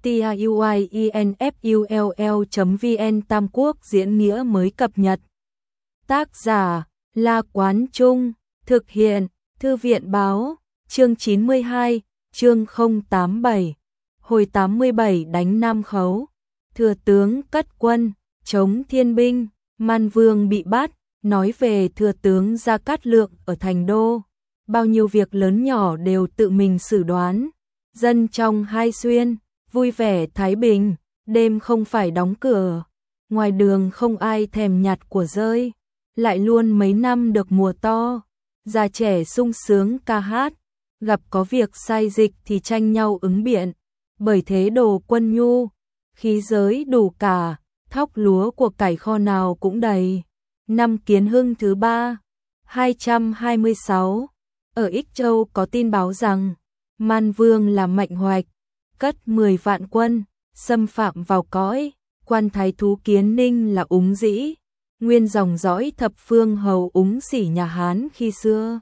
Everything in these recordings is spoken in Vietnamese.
tiuinfull.vn Tam Quốc diễn nghĩa mới cập nhật. Tác giả La Quán Trung, thực hiện Thư viện Báo, chương 92, chương 087, hồi 87 đánh Nam Khấu, thừa tướng cất quân, chống thiên binh, Man Vương bị bắt, nói về thừa tướng Gia Cát Lượng ở thành đô, bao nhiêu việc lớn nhỏ đều tự mình xử đoán, dân trong hai xuyên, vui vẻ thái bình, đêm không phải đóng cửa, ngoài đường không ai thèm nhặt của rơi, lại luôn mấy năm được mùa to, già trẻ sung sướng ca hát, gặp có việc sai dịch thì tranh nhau ứng biện, bởi thế đồ quân nhu, khí giới đủ cả, thóc lúa của cải kho nào cũng đầy. Năm Kiến Hưng thứ 3, 226, ở Ích Châu có tin báo rằng, Man Vương là Mạnh Hoạch, cất 10 vạn quân, xâm phạm vào cõi, quan thái thú Kiến Ninh là Úng Dĩ, nguyên dòng dõi thập phương hầu Úng Sỉ nhà Hán khi xưa.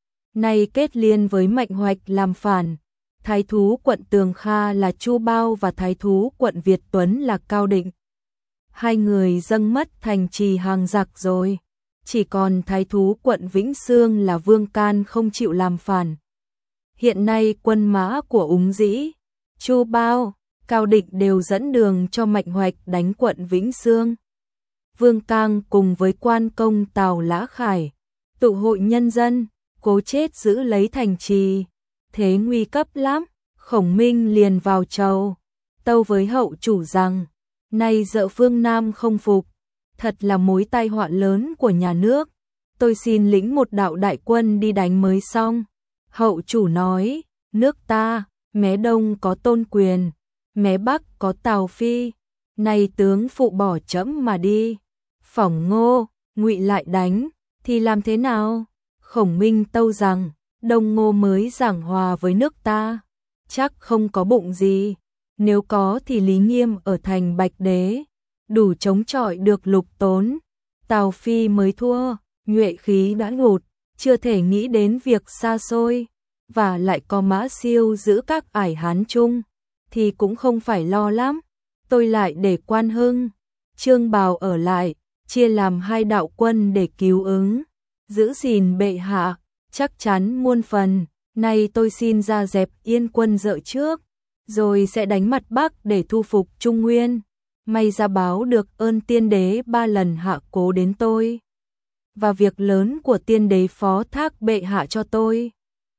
Nay kết liên với Mạnh Hoạch làm phản, thái thú quận Tường Kha là Chu Bao và thái thú quận Việt Tuấn là Cao Định. Hai người dâng mất thành trì hàng giặc rồi, chỉ còn thái thú quận Vĩnh Sương là Vương Can không chịu làm phản. Hiện nay quân mã của Úng Dĩ, Chu Bao, Cao Định đều dẫn đường cho Mạnh Hoạch đánh quận Vĩnh Sương. Vương Cang cùng với quan công Tào Lã Khải, tụ hội nhân dân, cố chết giữ lấy thành trì. Thế nguy cấp lắm, Khổng Minh liền vào chầu, tâu với hậu chủ rằng, nay dợ phương Nam không phục, thật là mối tai họa lớn của nhà nước, tôi xin lĩnh một đạo đại quân đi đánh mới xong. Hậu chủ nói, nước ta, mé Đông có Tôn Quyền, mé Bắc có Tào Phi, nay tướng phụ bỏ trẫm mà đi, phỏng Ngô, Ngụy lại đánh, thì làm thế nào? Khổng Minh tâu rằng, Đông Ngô mới giảng hòa với nước ta, chắc không có bụng gì, nếu có thì Lý Nghiêm ở thành Bạch Đế, đủ chống chọi được Lục Tốn, Tào Phi mới thua, nhuệ khí đã ngụt, chưa thể nghĩ đến việc xa xôi, và lại có Mã Siêu giữ các ải Hán chung, thì cũng không phải lo lắm, tôi lại để Quan Hưng, Trương Bào ở lại, chia làm hai đạo quân để cứu ứng, giữ gìn bệ hạ, chắc chắn muôn phần, nay tôi xin ra dẹp Yên quân dợ trước, rồi sẽ đánh mặt Bắc để thu phục Trung Nguyên, may ra báo được ơn tiên đế 3 lần hạ cố đến tôi, và việc lớn của tiên đế phó thác bệ hạ cho tôi.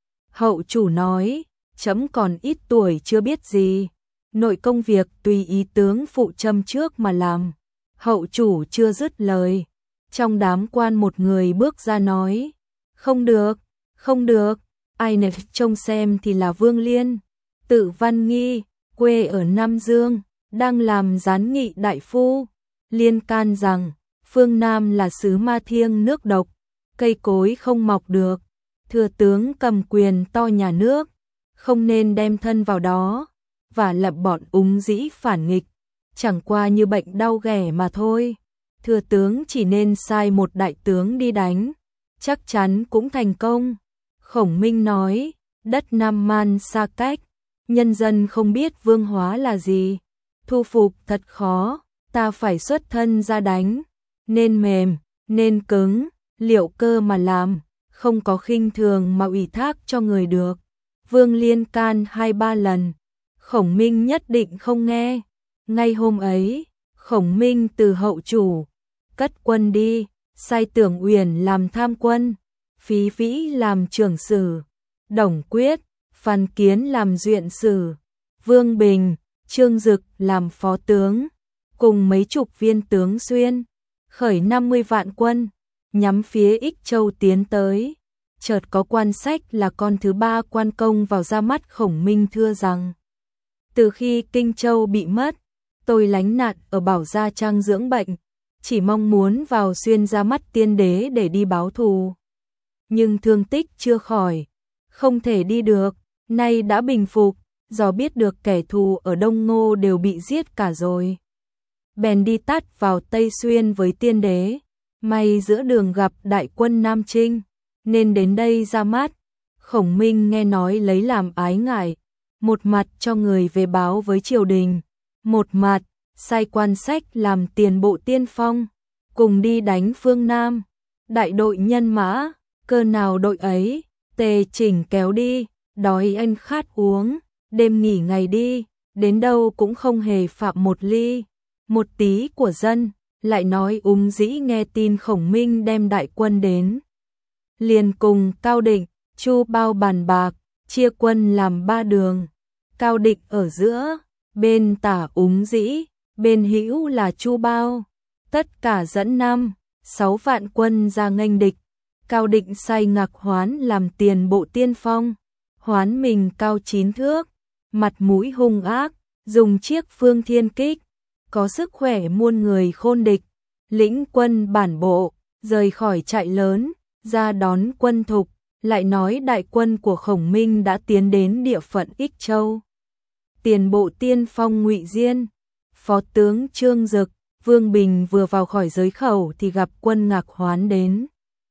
Hậu chủ nói, trẫm còn ít tuổi chưa biết gì, nội công việc tùy ý tướng phụ châm trước mà làm. Hậu chủ chưa dứt lời, trong đám quan một người bước ra nói, không được, không được, ai nè trông xem thì là Vương Liên, tự Văn Nghi, quê ở Nam Dương, đang làm gián nghị đại phu, liên can rằng, phương Nam là xứ ma thiêng nước độc, cây cối không mọc được, thừa tướng cầm quyền to nhà nước, không nên đem thân vào đó, và lập bọn Úng Dĩ phản nghịch, chẳng qua như bệnh đau ghẻ mà thôi, thừa tướng chỉ nên sai một đại tướng đi đánh, chắc chắn cũng thành công. Khổng Minh nói, đất Nam Man xa cách, nhân dân không biết vương hóa là gì, thu phục thật khó, ta phải xuất thân ra đánh, nên mềm, nên cứng, liệu cơ mà làm, không có khinh thường mà ủy thác cho người được. Vương Liên can 2-3 lần, Khổng Minh nhất định không nghe. Ngay hôm ấy, Khổng Minh từ hậu chủ, cất quân đi, sai Tưởng Uyển làm tham quân, Phí Vĩ làm trưởng sử, Đồng Quyết, Phan Kiến làm duyện sử, Vương Bình, Trương Dực làm phó tướng, cùng mấy chục viên tướng xuyên, khởi 50 vạn quân, nhắm phía Ích Châu tiến tới. Chợt có quan sách là con thứ 3 quan công vào ra mắt Khổng Minh thưa rằng, từ khi Kinh Châu bị mất, tôi lánh nạn ở Bảo Gia Trang dưỡng bệnh, chỉ mong muốn vào xuyên ra mắt tiên đế để đi báo thù. Nhưng thương tích chưa khỏi, không thể đi được, nay đã bình phục, do biết được kẻ thù ở Đông Ngô đều bị giết cả rồi. Bèn đi tắt vào Tây Xuyên với tiên đế, may giữa đường gặp đại quân Nam Trinh, nên đến đây ra mắt. Khổng Minh nghe nói lấy làm ái ngại, một mặt cho người về báo với triều đình, một mặt sai quan sách làm tiền bộ tiên phong, cùng đi đánh phương Nam. Đại đội nhân mã, cơ nào đội ấy, tề chỉnh kéo đi, đói ăn khát uống, đêm nghỉ ngày đi, đến đâu cũng không hề phạm một ly, một tí của dân. Lại nói Úng Dĩ nghe tin Khổng Minh đem đại quân đến, liền cùng Cao Định, Chu Bao bàn bạc, chia quân làm 3 đường. Cao Định ở giữa, bên tả Úng Dĩ, bên hữu là Chu Bao, tất cả dẫn 5-6 vạn quân ra nghênh địch. Cao Định sai Ngạc Hoán làm tiền bộ tiên phong, Hoán mình cao 9 thước, mặt mũi hung ác, dùng chiếc phương thiên kích, có sức khỏe muôn người khôn địch, lĩnh quân bản bộ, rời khỏi trại lớn, ra đón quân Thục. Lại nói đại quân của Khổng Minh đã tiến đến địa phận Ích Châu. Tiền bộ tiên phong Ngụy Diên, phó tướng Trương Dực, Vương Bình vừa vào khỏi giới khẩu thì gặp quân Ngạc Hoán đến.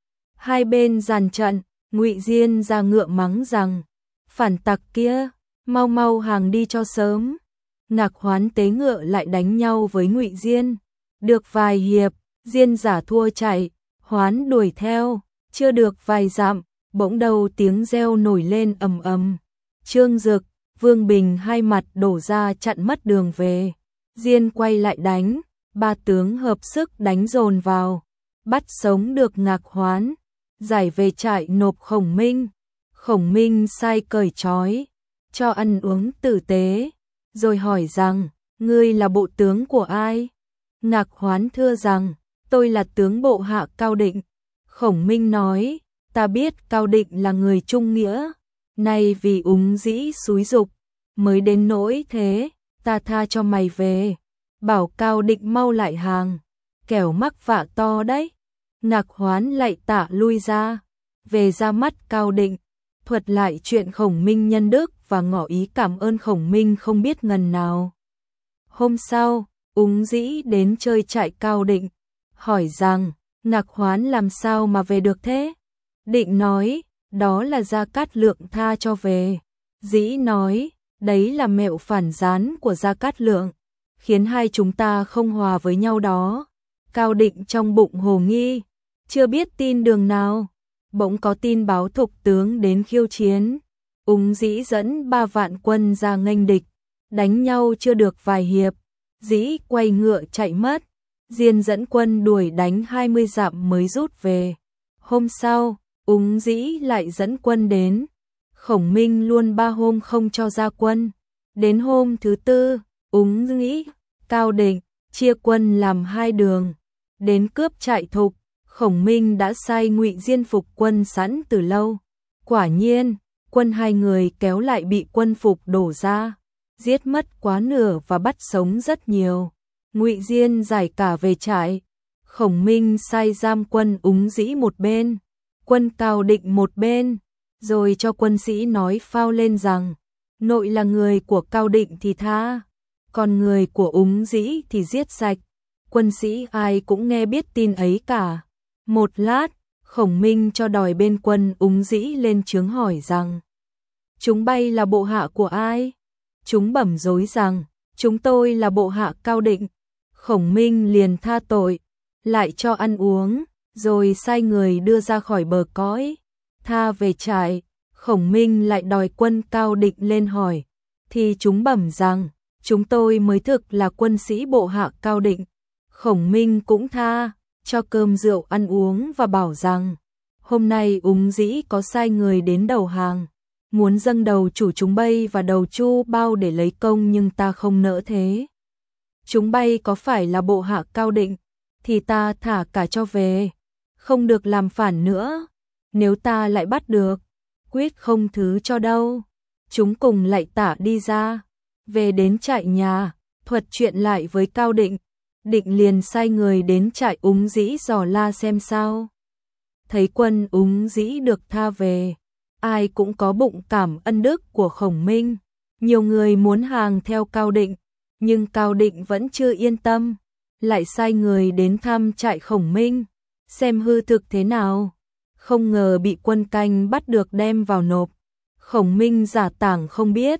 Hai bên dàn trận, Ngụy Diên ra ngựa mắng rằng: phản tặc kia, mau mau hàng đi cho sớm. Ngạc Hoán tế ngựa lại đánh nhau với Ngụy Diên. Được vài hiệp, Diên giả thua chạy, Hoán đuổi theo, chưa được vài dặm, bỗng đầu tiếng reo nổi lên ầm ầm. Trương Dực, Vương Bình hai mặt đổ ra chặn mất đường về. Diên quay lại đánh, 3 tướng hợp sức đánh dồn vào, bắt sống được Ngạc Hoán, giải về trại nộp Khổng Minh. Khổng Minh sai cởi trói, cho ăn uống tử tế, rồi hỏi rằng: ngươi là bộ tướng của ai? Ngạc Hoán thưa rằng: tôi là tướng bộ hạ Cao Định. Khổng Minh nói: ta biết Cao Định là người trung nghĩa, nay vì Úng Dĩ xúi giục, mới đến nỗi thế, ta tha cho mày về, bảo Cao Định mau lại hàng, kẻo mắc vạ to đấy. Ngạc Hoán lại tạ lui ra, về ra mắt Cao Định, thuật lại chuyện Khổng Minh nhân đức và ngỏ ý cảm ơn Khổng Minh không biết ngần nào. Hôm sau, Úng Dĩ đến chơi trại Cao Định, hỏi rằng: Ngạc Hoán làm sao mà về được thế? Định nói: đó là Gia Cát Lượng tha cho về. Dĩ nói: đấy là mẹo phản gián của Gia Cát Lượng, khiến hai chúng ta không hòa với nhau đó. Cao Định trong bụng hồ nghi, chưa biết tin đường nào, bỗng có tin báo Thục tướng đến khiêu chiến. Úng Dĩ dẫn 3 vạn quân ra nghênh địch, đánh nhau chưa được vài hiệp, Dĩ quay ngựa chạy mất. Diên dẫn quân đuổi đánh 20 dặm mới rút về. Hôm sau, Úng Dĩ lại dẫn quân đến. Khổng Minh luôn 3 hôm không cho ra quân. Đến hôm thứ 4, Úng Dĩ, Cao Định chia quân làm 2 đường, đến cướp trại Thục. Khổng Minh đã sai Ngụy Diên phục quân sẵn từ lâu. Quả nhiên, quân 2 người kéo lại bị quân Phục đổ ra, giết mất quá nửa và bắt sống rất nhiều. Ngụy Diên giải cả về trại. Khổng Minh sai giam quân Úng Dĩ một bên, quân Cao Định một bên, rồi cho quân sĩ nói phao lên rằng: nội là người của Cao Định thì tha, còn người của Úng Dĩ thì giết sạch. Quân sĩ ai cũng nghe biết tin ấy cả. Một lát, Khổng Minh cho đòi bên quân Úng Dĩ lên chướng hỏi rằng: chúng bay là bộ hạ của ai? Chúng bẩm dối rằng: chúng tôi là bộ hạ Cao Định. Khổng Minh liền tha tội, lại cho ăn uống, rồi sai người đưa ra khỏi bờ cõi, tha về trại. Khổng Minh lại đòi quân Cao Định lên hỏi, thì chúng bẩm rằng: chúng tôi mới thực là quân sĩ bộ hạ Cao Định. Khổng Minh cũng tha, cho cơm rượu ăn uống và bảo rằng: hôm nay Úng Dĩ có sai người đến đầu hàng, muốn dâng đầu chủ chúng bay và đầu Chu Bao để lấy công, nhưng ta không nỡ thế. Chúng bay có phải là bộ hạ Cao Định, thì ta thả cả cho về, không được làm phản nữa. Nếu ta lại bắt được, quyết không thứ cho đâu. Chúng cùng lại tả đi ra, về đến trại nhà, thuật chuyện lại với Cao Định. Định liền sai người đến trại Úng Dĩ dò la xem sao. Thấy quân Úng Dĩ được tha về, ai cũng có bụng cảm ân đức của Khổng Minh. Nhiều người muốn hàng theo Cao Định, nhưng Cao Định vẫn chưa yên tâm, lại sai người đến thăm trại Khổng Minh, xem hư thực thế nào. Không ngờ bị quân canh bắt được đem vào nộp. Khổng Minh giả tảng không biết,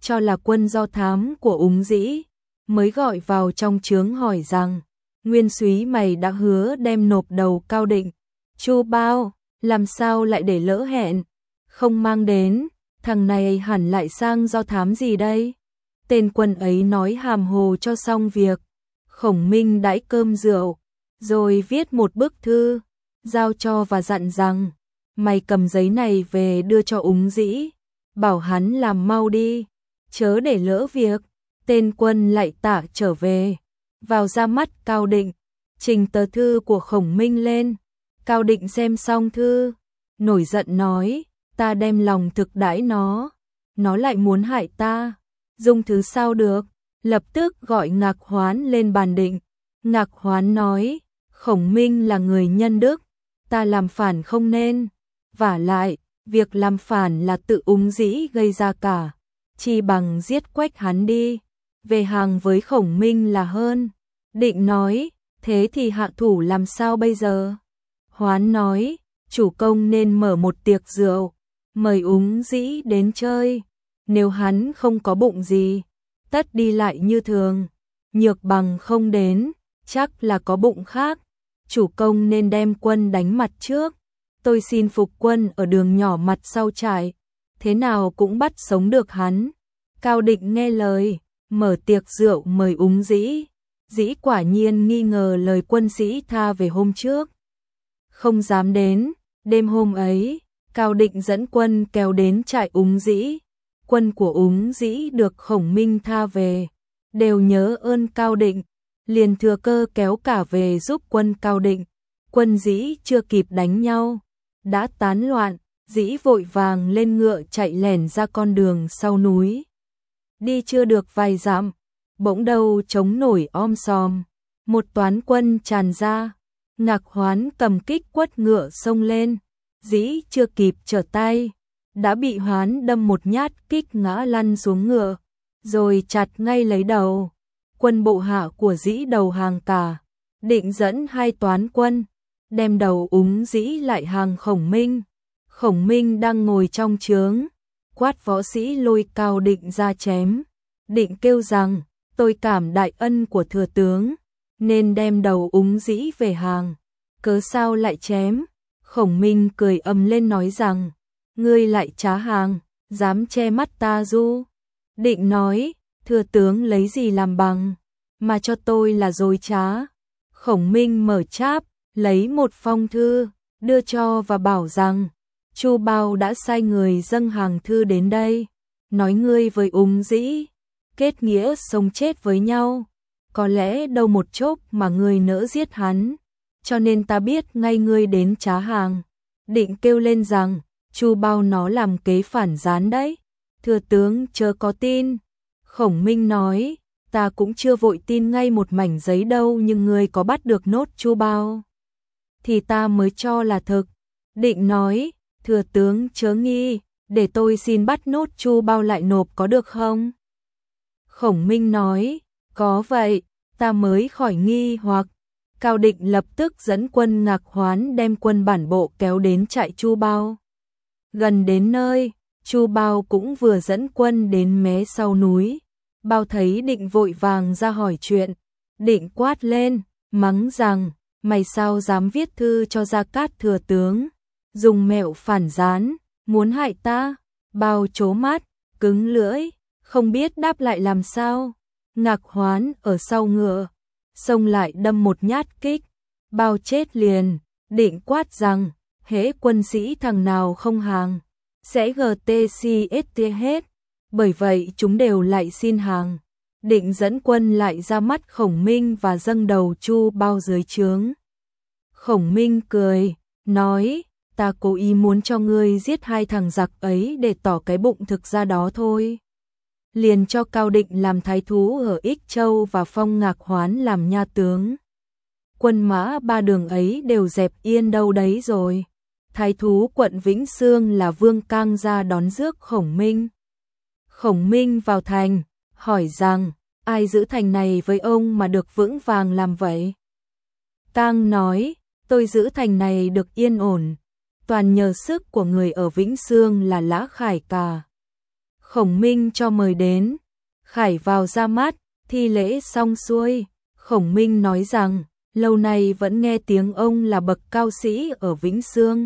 cho là quân do thám của Úng Dĩ, mới gọi vào trong trướng hỏi rằng, Nguyên Súy mày đã hứa đem nộp đầu Cao Định, Chu Bao, làm sao lại để lỡ hẹn, không mang đến, thằng này hẳn lại sang do thám gì đây? Tên quân ấy nói hàm hồ cho xong việc. Khổng Minh đãi cơm rượu, rồi viết một bức thư, giao cho và dặn rằng, mày cầm giấy này về đưa cho Úng Dĩ, bảo hắn làm mau đi, chớ để lỡ việc. Tên quân lại tạ trở về, vào ra mắt Cao Định, trình tờ thư của Khổng Minh lên. Cao Định xem xong thư, nổi giận nói, ta đem lòng thực đãi nó lại muốn hại ta, dung thứ sao được, lập tức gọi Ngạc Hoán lên bàn định. Ngạc Hoán nói, Khổng Minh là người nhân đức, ta làm phản không nên, vả lại, việc làm phản là tự Úng Dĩ gây ra cả, chi bằng giết quách hắn đi, về hàng với Khổng Minh là hơn. Định nói, thế thì hạ thủ làm sao bây giờ? Hoán nói, chủ công nên mở một tiệc rượu, mời Úng Dĩ đến chơi, nếu hắn không có bụng gì, tất đi lại như thường, nhược bằng không đến, chắc là có bụng khác, chủ công nên đem quân đánh mặt trước, tôi xin phục quân ở đường nhỏ mặt sau trại, thế nào cũng bắt sống được hắn. Cao Định nghe lời, mở tiệc rượu mời Úng Dĩ. Dĩ quả nhiên nghi ngờ lời quân sĩ tha về hôm trước, không dám đến. Đêm hôm ấy, Cao Định dẫn quân kéo đến trại Úng Dĩ. Quân của Úng Dĩ được Khổng Minh tha về, đều nhớ ơn Cao Định, liền thừa cơ kéo cả về giúp quân Cao Định. Quân Dĩ chưa kịp đánh nhau, đã tán loạn. Dĩ vội vàng lên ngựa chạy lẻn ra con đường sau núi. Đi chưa được vài dặm, bỗng đầu trống nổi om sòm, một toán quân tràn ra. Ngạc Hoán cầm kích quất ngựa xông lên, Dĩ chưa kịp trở tay, đã bị Hoán đâm một nhát kích ngã lăn xuống ngựa, rồi chặt ngay lấy đầu. Quân bộ hạ của Dĩ đầu hàng cả, định dẫn hai toán quân, đem đầu Úng Dĩ lại hàng Khổng Minh. Khổng Minh đang ngồi trong trướng, quát võ sĩ lôi Cao Định ra chém. Định kêu rằng, tôi cảm đại ân của thừa tướng, nên đem đầu Úng Dĩ về hàng, cớ sao lại chém? Khổng Minh cười ầm lên nói rằng, ngươi lại trá hàng, dám che mắt ta du. Định nói, thừa tướng lấy gì làm bằng, mà cho tôi là dối trá. Khổng Minh mở cháp, lấy một phong thư, đưa cho và bảo rằng, Chu Bao đã sai người dâng hàng thư đến đây, nói ngươi với Úng Dĩ kết nghĩa sống chết với nhau, có lẽ đâu một chốc mà ngươi nỡ giết hắn, cho nên ta biết ngay ngươi đến trá hàng. Định kêu lên rằng, Chu Bao nó làm kế phản gián đấy, thừa tướng chớ có tin. Khổng Minh nói, ta cũng chưa vội tin ngay một mảnh giấy đâu, nhưng ngươi có bắt được nốt Chu Bao thì ta mới cho là thực. Định nói, thừa tướng chớ nghi, để tôi xin bắt nốt Chu Bao lại nộp có được không? Khổng Minh nói, có vậy, ta mới khỏi nghi hoặc. Cao Định lập tức dẫn quân Ngạc Hoán đem quân bản bộ kéo đến trại Chu Bao. Gần đến nơi, Chu Bao cũng vừa dẫn quân đến mé sau núi. Bao thấy Định vội vàng ra hỏi chuyện. Định quát lên, mắng rằng, mày sao dám viết thư cho Gia Cát thừa tướng, dùng mẹo phản gián, muốn hại ta? Bao trố mắt, cứng lưỡi, không biết đáp lại làm sao. Ngạc Hoán ở sau ngựa, xông lại đâm một nhát kích, Bao chết liền. Định quát rằng, hễ quân sĩ thằng nào không hàng, sẽ GTCST hết, bởi vậy chúng đều lại xin hàng. Định dẫn quân lại ra mắt Khổng Minh và dâng đầu Chu Bao dưới trướng. Khổng Minh cười, nói, ta cố ý muốn cho ngươi giết hai thằng giặc ấy để tỏ cái bụng thực ra đó thôi. Liền cho Cao Định làm thái thú ở Ích Châu và phong Ngạc Hoán làm nha tướng. Quân mã ba đường ấy đều dẹp yên đâu đấy rồi. Thái thú quận Vĩnh Sương là Vương Cang ra đón rước Khổng Minh. Khổng Minh vào thành, hỏi rằng, ai giữ thành này với ông mà được vững vàng làm vậy? Cang nói, tôi giữ thành này được yên ổn, toàn nhờ sức của người ở Vĩnh Sương là Lã Khải cả. Khổng Minh cho mời đến. Khải vào ra mắt, thi lễ xong xuôi. Khổng Minh nói rằng, lâu nay vẫn nghe tiếng ông là bậc cao sĩ ở Vĩnh Sương.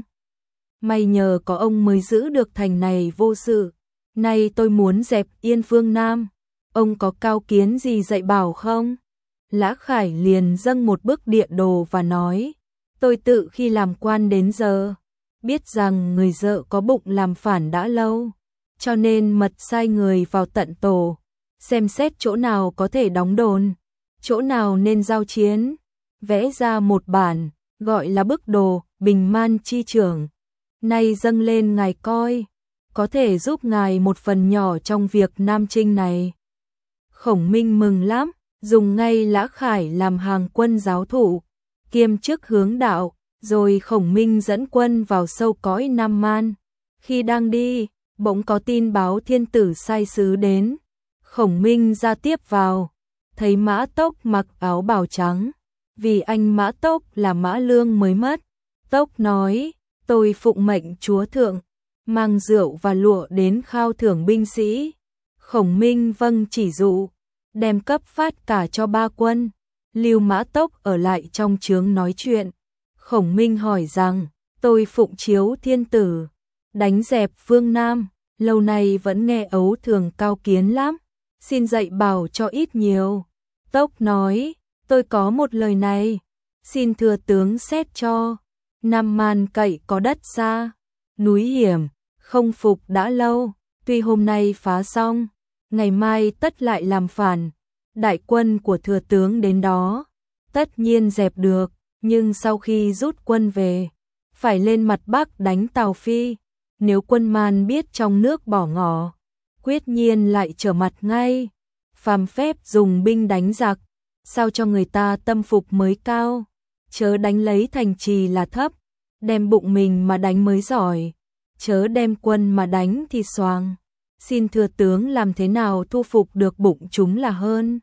May nhờ có ông mới giữ được thành này vô sự. Nay tôi muốn dẹp yên phương Nam. Ông có cao kiến gì dạy bảo không? Lã Khải liền dâng một bức địa đồ và nói, tôi tự khi làm quan đến giờ, biết rằng người dợ có bụng làm phản đã lâu, cho nên mật sai người vào tận tổ, xem xét chỗ nào có thể đóng đồn, chỗ nào nên giao chiến, vẽ ra một bản, gọi là bức đồ Bình Man Chi Trưởng. Nay dâng lên ngài coi, có thể giúp ngài một phần nhỏ trong việc Nam Chinh này. Khổng Minh mừng lắm, dùng ngay Lã Khải làm hàng quân giáo thủ, kiêm chức hướng đạo, rồi Khổng Minh dẫn quân vào sâu cõi Nam Man. Khi đang đi, bỗng có tin báo thiên tử sai sứ đến. Khổng Minh ra tiếp vào, thấy Mã Tốc mặc áo bào trắng, vì anh Mã Tốc là Mã Lương mới mất. Tốc nói, tôi phụng mệnh chúa thượng, mang rượu và lụa đến khao thưởng binh sĩ. Khổng Minh vâng chỉ dụ, đem cấp phát cả cho 3 quân, lưu Mã Tốc ở lại trong trướng nói chuyện. Khổng Minh hỏi rằng, tôi phụng chiếu thiên tử, đánh dẹp phương Nam, lâu nay vẫn nghe ấu thường cao kiến lắm, xin dạy bảo cho ít nhiều. Tốc nói, tôi có một lời này, xin thừa tướng xét cho. Nam Man cậy có đất xa, núi hiểm, không phục đã lâu, tuy hôm nay phá xong, ngày mai tất lại làm phản. Đại quân của thừa tướng đến đó, tất nhiên dẹp được, nhưng sau khi rút quân về, phải lên mặt Bắc đánh Tào Phi. Nếu quân Man biết trong nước bỏ ngỏ, quyết nhiên lại trở mặt ngay. Phàm phép dùng binh đánh giặc, sao cho người ta tâm phục mới cao, chớ đánh lấy thành trì là thấp, đem bụng mình mà đánh mới giỏi, chớ đem quân mà đánh thì xoàng. Xin thừa tướng làm thế nào thu phục được bụng chúng là hơn.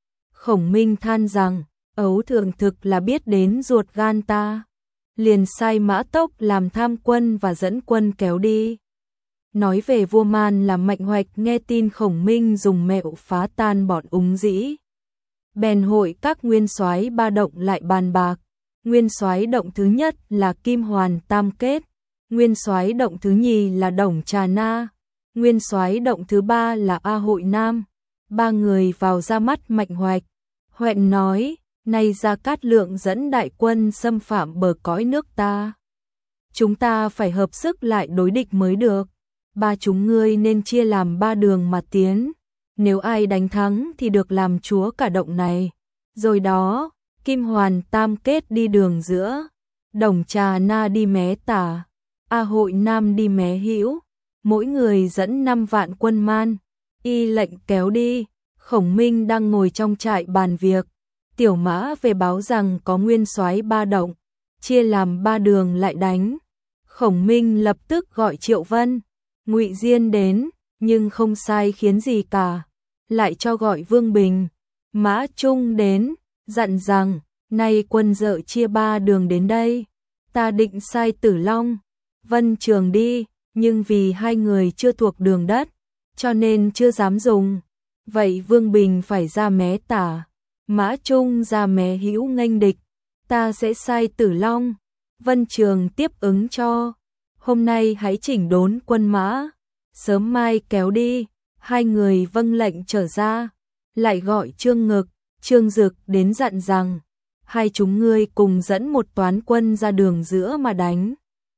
Khổng Minh than rằng, ấu thượng thực là biết đến ruột gan ta, liền sai Mã Tốc làm tham quân và dẫn quân kéo đi. Nói về vua Man là Mạnh Hoạch nghe tin Khổng Minh dùng mẹo phá tan bọn Úng Dĩ, bèn hội các nguyên soái 3 động lại bàn bạc. Nguyên soái động thứ nhất là Kim Hoàn Tam Kết, nguyên soái động thứ nhì là Đổng Trà Na, nguyên soái động thứ 3 là A Hội Nam. 3 người vào ra mắt Mạnh Hoạch. Hoẹn nói, nay Gia Cát Lượng dẫn đại quân xâm phạm bờ cõi nước ta, chúng ta phải hợp sức lại đối địch mới được. 3 chúng ngươi nên chia làm 3 đường mà tiến, nếu ai đánh thắng thì được làm chúa cả động này. Rồi đó, Kim Hoàn Tam Kết đi đường giữa, Đổng Trà Na đi mé tả, A Hội Nam đi mé hữu, mỗi người dẫn 5 vạn quân Man, y lệnh kéo đi. Khổng Minh đang ngồi trong trại bàn việc, Tiểu Mã về báo rằng có nguyên soái 3 động, chia làm 3 đường lại đánh. Khổng Minh lập tức gọi Triệu Vân, Ngụy Diên đến, nhưng không sai khiến gì cả, lại cho gọi Vương Bình, Mã Trung đến, dặn rằng, nay quân dợ chia 3 đường đến đây, ta định sai Tử Long, Vân Trường đi, nhưng vì 2 người chưa thuộc đường đất, cho nên chưa dám dùng. Vậy Vương Bình phải ra mé tả, Mã Trung ra mé hữu nghênh địch, ta sẽ sai Tử Long, Vân Trường tiếp ứng cho. Hôm nay hãy chỉnh đốn quân mã, sớm mai kéo đi. 2 người vâng lệnh trở ra, lại gọi Trương Ngực, Trương Dực đến dặn rằng, 2 chúng ngươi cùng dẫn một toán quân ra đường giữa mà đánh.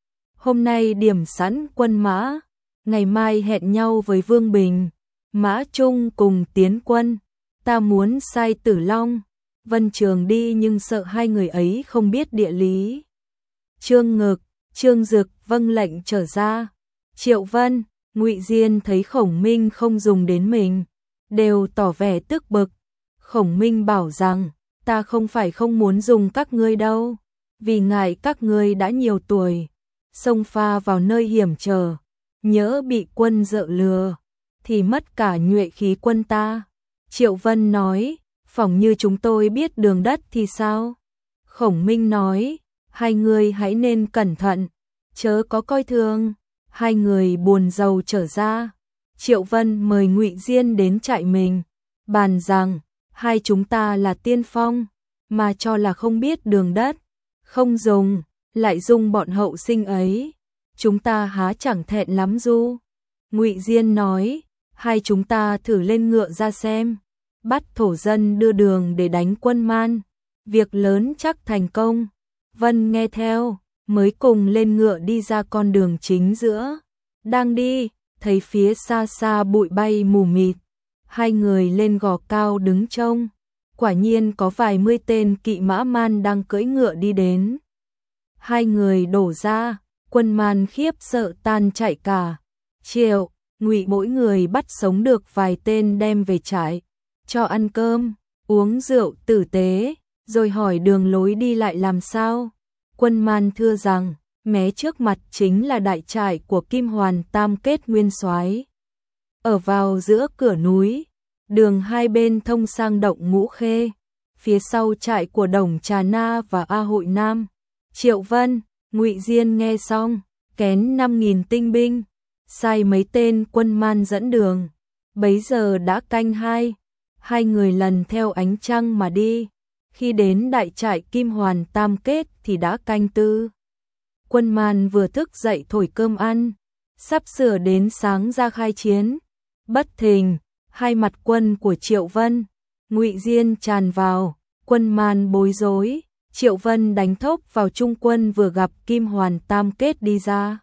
Hôm nay điểm sẵn quân mã, ngày mai hẹn nhau với Vương Bình, Mã Trung cùng tiến quân. Ta muốn sai Tử Long, Vân Trường đi nhưng sợ 2 người ấy không biết địa lý. Trương Ngực, Trương Dực vâng lệnh trở ra. Triệu Vân, Ngụy Diên thấy Khổng Minh không dùng đến mình, đều tỏ vẻ tức bực. Khổng Minh bảo rằng, ta không phải không muốn dùng các ngươi đâu, vì ngại các ngươi đã nhiều tuổi, xông pha vào nơi hiểm trở, nhỡ bị quân dợ lừa, thì mất cả nhuệ khí quân ta. Triệu Vân nói, phỏng như chúng tôi biết đường đất thì sao? Khổng Minh nói, 2 người hãy nên cẩn thận, chớ có coi thường. 2 người buồn rầu trở ra. Triệu Vân mời Ngụy Diên đến trại mình, bàn rằng hai chúng ta là tiên phong, mà cho là không biết đường đất, không dùng, lại dung bọn hậu sinh ấy, chúng ta há chẳng thẹn lắm du. Ngụy Diên nói, hai chúng ta thử lên ngựa ra xem, bắt thổ dân đưa đường để đánh quân Man, việc lớn chắc thành công. Vân nghe theo, mới cùng lên ngựa đi ra con đường chính giữa. Đang đi, thấy phía xa xa bụi bay mù mịt, hai người lên gò cao đứng trông, quả nhiên có vài mươi tên kỵ mã Man đang cưỡi ngựa đi đến. Hai người đổ ra, quân Man khiếp sợ tan chạy cả. Triệu, Ngụy mỗi người bắt sống được vài tên đem về trại, cho ăn cơm, uống rượu tử tế, rồi hỏi đường lối đi lại làm sao. Quân Man thưa rằng, mé trước mặt chính là đại trại của Kim Hoàn Tam Kết Nguyên Soái, ở vào giữa cửa núi, đường hai bên thông sang động Ngũ Khê, phía sau trại của Đồng Trà Na và A Hội Nam. Triệu Vân, Ngụy Diên nghe xong, kén 5.000 tinh binh, sai mấy tên quân Man dẫn đường. Bấy giờ đã canh hai, hai người lần theo ánh trăng mà đi. Khi đến đại trại Kim Hoàn Tam Kết thì đã canh tư. Quân Man vừa thức dậy thổi cơm ăn, sắp sửa đến sáng ra khai chiến. Bất thình, hai mặt quân của Triệu Vân, Ngụy Diên tràn vào, quân Man bối rối. Triệu Vân đánh thốc vào trung quân vừa gặp Kim Hoàn Tam Kết đi ra.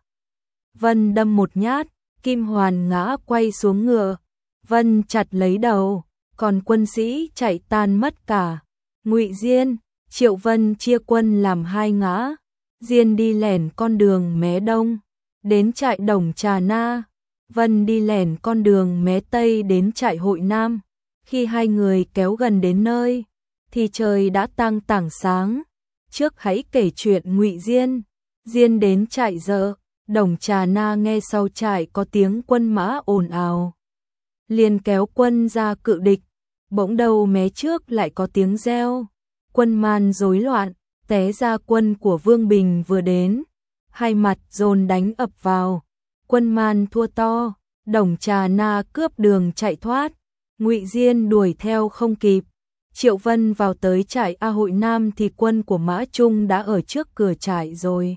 Vân đâm một nhát, Kim Hoàn ngã quay xuống ngựa. Vân chặt lấy đầu, còn quân sĩ chạy tan mất cả. Ngụy Diên, Triệu Vân chia quân làm hai ngã. Diên đi lẻn con đường mé đông, đến trại Đồng Trà Na. Vân đi lẻn con đường mé tây đến trại Hội Nam. Khi hai người kéo gần đến nơi, thì trời đã tang tảng sáng. Trước hãy kể chuyện Ngụy Diên. Diên đến trại Dợ, Đồng Trà Na nghe sau trại có tiếng quân mã ồn ào, liền kéo quân ra cự địch. Bỗng đầu mé trước lại có tiếng reo, quân Man rối loạn, té ra quân của Vương Bình vừa đến, hai mặt dồn đánh ập vào. Quân Man thua to, Đồng Trà Na cướp đường chạy thoát, Ngụy Diên đuổi theo không kịp. Triệu Vân vào tới trại A Hội Nam thì quân của Mã Trung đã ở trước cửa trại rồi.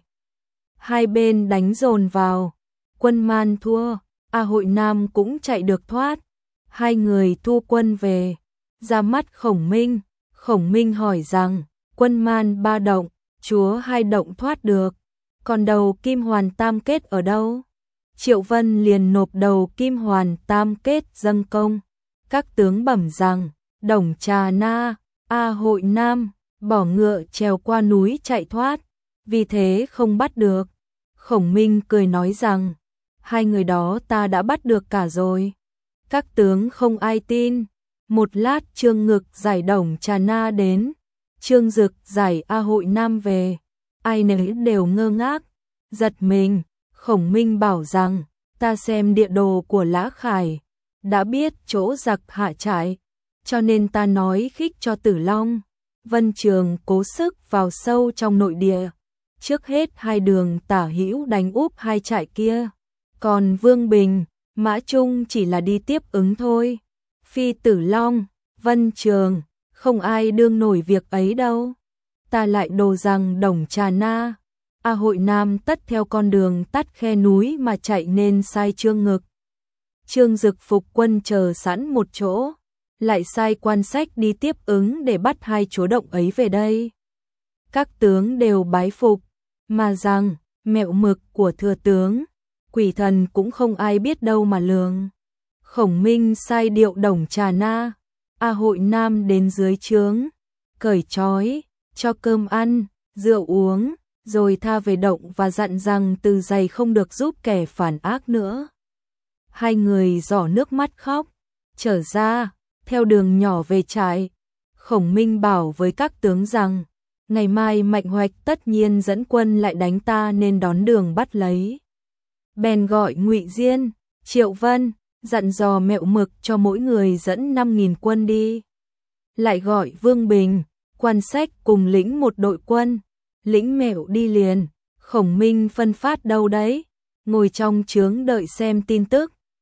Hai bên đánh dồn vào, quân Man thua, A Hội Nam cũng chạy được thoát. Hai người thu quân về, ra mắt Khổng Minh. Khổng Minh hỏi rằng, quân Man 3 động, chúa 2 động thoát được, còn đầu Kim Hoàn Tam Kết ở đâu? Triệu Vân liền nộp đầu Kim Hoàn Tam Kết dâng công. Các tướng bẩm rằng, Đồng Trà Na, A Hội Nam, bỏ ngựa trèo qua núi chạy thoát, vì thế không bắt được. Khổng Minh cười nói rằng, hai người đó ta đã bắt được cả rồi. Các tướng không ai tin. Một lát Trương Ngực giải Đồng Trà Na đến, Trương Dực giải A Hội Nam về, ai nấy đều ngơ ngác, giật mình. Khổng Minh bảo rằng, ta xem địa đồ của Lã Khải, đã biết chỗ giặc hạ trại, cho nên ta nói khích cho Tử Long, Vân Trường cố sức vào sâu trong nội địa, trước hết hai đường tả hữu đánh úp hai trại kia, còn Vương Bình, Mã Trung chỉ là đi tiếp ứng thôi. Phi Tử Long, Vân Trường, không ai đương nổi việc ấy đâu. Ta lại đồ rằng Đồng Trà Na, A Hội Nam tất theo con đường tắt khe núi mà chạy nên sai Trương Ngực. Trương Dực phục quân chờ sẵn một chỗ, lại sai quan sách đi tiếp ứng để bắt hai chỗ động ấy về đây. Các tướng đều bái phục, mà rằng mẹo mực của thừa tướng, quỷ thần cũng không ai biết đâu mà lường. Khổng Minh sai điệu Đồng Trà Na, A Hội Nam đến dưới trướng, cởi trói, cho cơm ăn, rượu uống, rồi tha về động và dặn rằng từ giày không được giúp kẻ phản ác nữa. Hai người rỏ nước mắt khóc, trở ra, theo đường nhỏ về trại. Khổng Minh bảo với các tướng rằng, ngày mai Mạnh Hoạch tất nhiên dẫn quân lại đánh ta nên đón đường bắt lấy. Bèn gọi Ngụy Diên, Triệu Vân, dặn dò mẹo mực cho mỗi người dẫn 5.000 quân đi. Lại gọi Vương Bình, quan sách cùng lĩnh một đội quân, lĩnh mẹo đi liền. Khổng Minh phân phát đâu đấy, ngồi trong trướng đợi xem tin tức.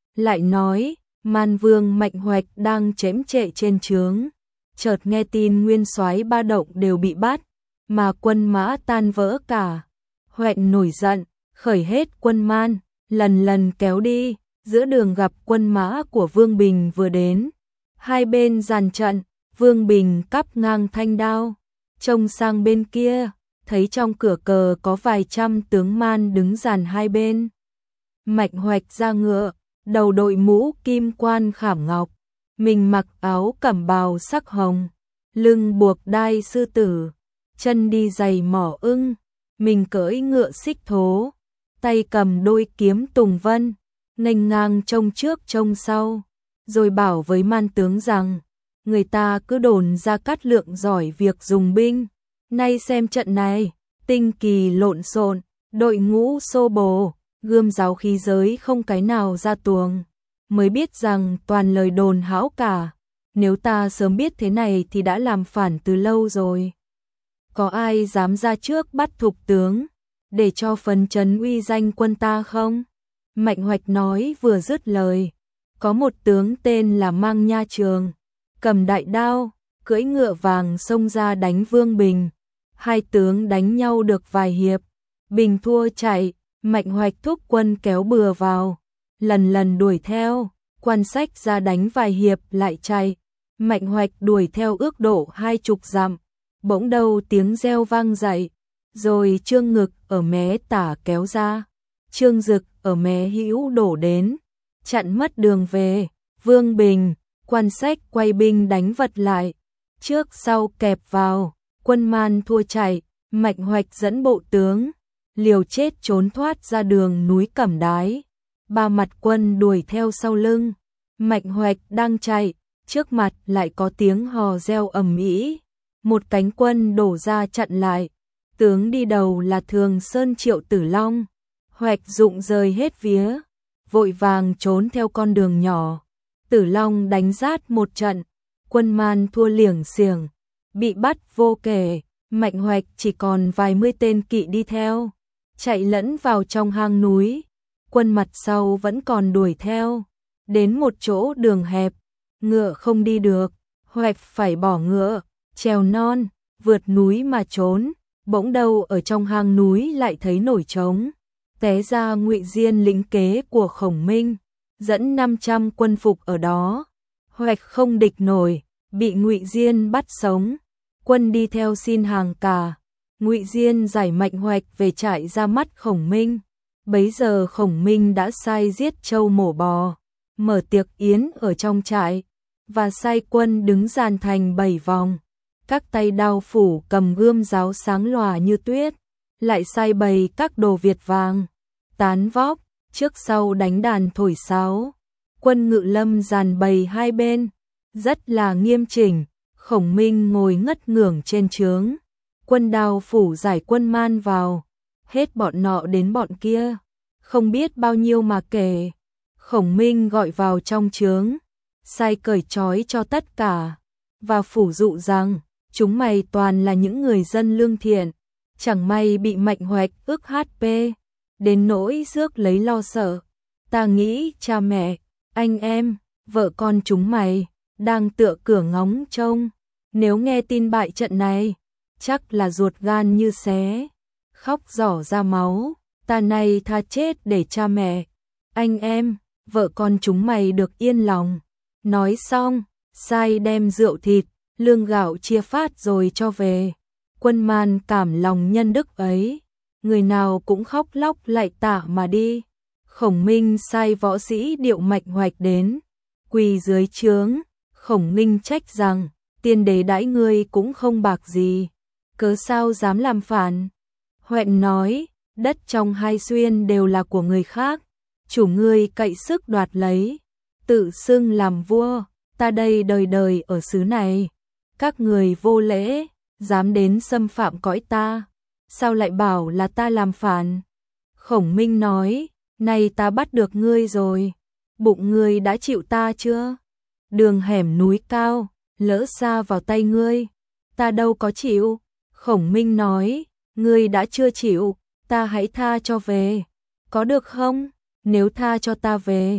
lại nói, Man Vương Mạnh Hoạch đang chễm chệ trên trướng, chợt nghe tin nguyên soái ba động đều bị bắt, mà quân mã tan vỡ cả. Hoạch nổi giận, khởi hết quân Man, lần lần kéo đi, giữa đường gặp quân mã của Vương Bình vừa đến. Hai bên dàn trận, Vương Bình cắp ngang thanh đao, trông sang bên kia, thấy trong cửa cờ có vài trăm tướng Man đứng dàn hai bên. Mạnh Hoạch ra ngựa, đầu đội mũ kim quan khảm ngọc, mình mặc áo cẩm bào sắc hồng, lưng buộc đai sư tử, chân đi giày mỏ ưng, mình cưỡi ngựa xích thố, tay cầm đôi kiếm tùng vân, nghênh ngang trông trước trông sau, rồi bảo với Man tướng rằng, người ta cứ đồn Gia Cát Lượng giỏi việc dùng binh, nay xem trận này, tinh kỳ lộn xộn, đội ngũ xô bồ, gươm giáo khí giới không cái nào ra tuồng, mới biết rằng toàn lời đồn hão cả, nếu ta sớm biết thế này thì đã làm phản từ lâu rồi. Có ai dám ra trước bắt thục tướng, để cho phấn chấn uy danh quân ta không? Mạnh Hoạch nói vừa dứt lời, có một tướng tên là Mang Nha Trường, cầm đại đao, cưỡi ngựa vàng xông ra đánh Vương Bình. Hai tướng đánh nhau được vài hiệp, Bình thua chạy, Mạnh Hoạch thúc quân kéo bừa vào, lần lần đuổi theo, Quan Sách ra đánh vài hiệp lại chạy, Mạnh Hoạch đuổi theo ước độ 20 dặm, bỗng đâu tiếng reo vang dậy, rồi Trương Ngực ở mé tả kéo ra, Trương Dực ở mé hữu đổ đến, chặn mất đường về, Vương Bình, Quan Sách quay binh đánh vật lại, trước sau kẹp vào, quân Man thua chạy, Mạnh Hoạch dẫn bộ tướng, liều chết trốn thoát ra đường núi Cẩm Đái, ba mặt quân đuổi theo sau lưng, Mạnh Hoạch đang chạy, trước mặt lại có tiếng hò reo ầm ĩ, một cánh quân đổ ra chặn lại, tướng đi đầu là Thường Sơn Triệu Tử Long, Hoạch dụng rời hết vía, vội vàng trốn theo con đường nhỏ, Tử Long đánh rát một trận, quân Man thua liểng xiểng, bị bắt vô kể, Mạnh Hoạch chỉ còn vài mươi tên kỵ đi theo, chạy lẫn vào trong hang núi, quân mặt sau vẫn còn đuổi theo, đến một chỗ đường hẹp, ngựa không đi được, Hoạch phải bỏ ngựa, trèo non, vượt núi mà trốn, bỗng đâu ở trong hang núi lại thấy nổi trống, té ra Ngụy Diên lĩnh kế của Khổng Minh, dẫn 500 quân phục ở đó, Hoạch không địch nổi, bị Ngụy Diên bắt sống, quân đi theo xin hàng cả, Ngụy Diên giải Mạnh Hoạch về trại ra mắt Khổng Minh, bấy giờ Khổng Minh đã sai giết trâu mổ bò, mở tiệc yến ở trong trại, và sai quân đứng dàn thành 7 vòng, các tay đao phủ cầm gươm giáo sáng lòa như tuyết, lại sai bày các đồ Việt vàng, tán vóc, trước sau đánh đàn thổi sáo, quân Ngự Lâm dàn bày hai bên, rất là nghiêm chỉnh, Khổng Minh ngồi ngất ngưởng trên trướng, quân đao phủ giải quân Man vào, hết bọn nọ đến bọn kia, không biết bao nhiêu mà kể, Khổng Minh gọi vào trong trướng, sai cởi trói cho tất cả, và phủ dụ rằng, chúng mày toàn là những người dân lương thiện, chẳng may bị Mạnh Hoạch ức HP, đến nỗi rước lấy lo sợ, ta nghĩ cha mẹ, anh em, vợ con chúng mày, đang tựa cửa ngóng trông, nếu nghe tin bại trận này, chắc là ruột gan như xé, khóc rỏ ra máu, ta nay tha chết để cha mẹ, anh em, vợ con chúng mày được yên lòng. Nói xong, sai đem rượu thịt, lương gạo chia phát rồi cho về. Quân Man cảm lòng nhân đức ấy, người nào cũng khóc lóc lạy tạ mà đi. Khổng Minh sai võ sĩ điệu Mạnh Hoạch đến, quỳ dưới trướng, Khổng Minh trách rằng, tiên đế đãi ngươi cũng không bạc gì, cớ sao dám làm phản. Hoạch nói, đất trong Hai Xuyên đều là của người khác, chủ ngươi cậy sức đoạt lấy, tự xưng làm vua, ta đây đời đời ở xứ này, các người vô lễ, dám đến xâm phạm cõi ta, sao lại bảo là ta làm phản? Khổng Minh nói, nay ta bắt được ngươi rồi, bụng ngươi đã chịu ta chưa? Đường hẻm núi cao, lỡ xa vào tay ngươi, ta đâu có chịu. Khổng Minh nói, ngươi đã chưa chịu, ta hãy tha cho về, có được không? Nếu tha cho ta về,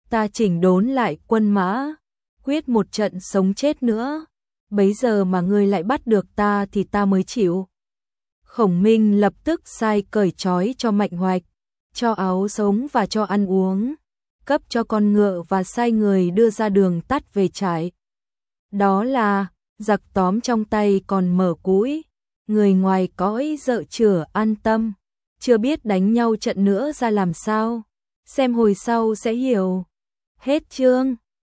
ta chỉnh đốn lại quân mã, quyết một trận sống chết nữa, bấy giờ mà ngươi lại bắt được ta thì ta mới chịu. Khổng Minh lập tức sai cởi trói cho Mạnh Hoạch, cho áo sống và cho ăn uống, cấp cho con ngựa và sai người đưa ra đường tắt về trại. Đó là, giặc tóm trong tay còn mở cũi, người ngoài cõi dợ chửa an tâm, chưa biết đánh nhau trận nữa ra làm sao, xem hồi sau sẽ hiểu. Hết chương.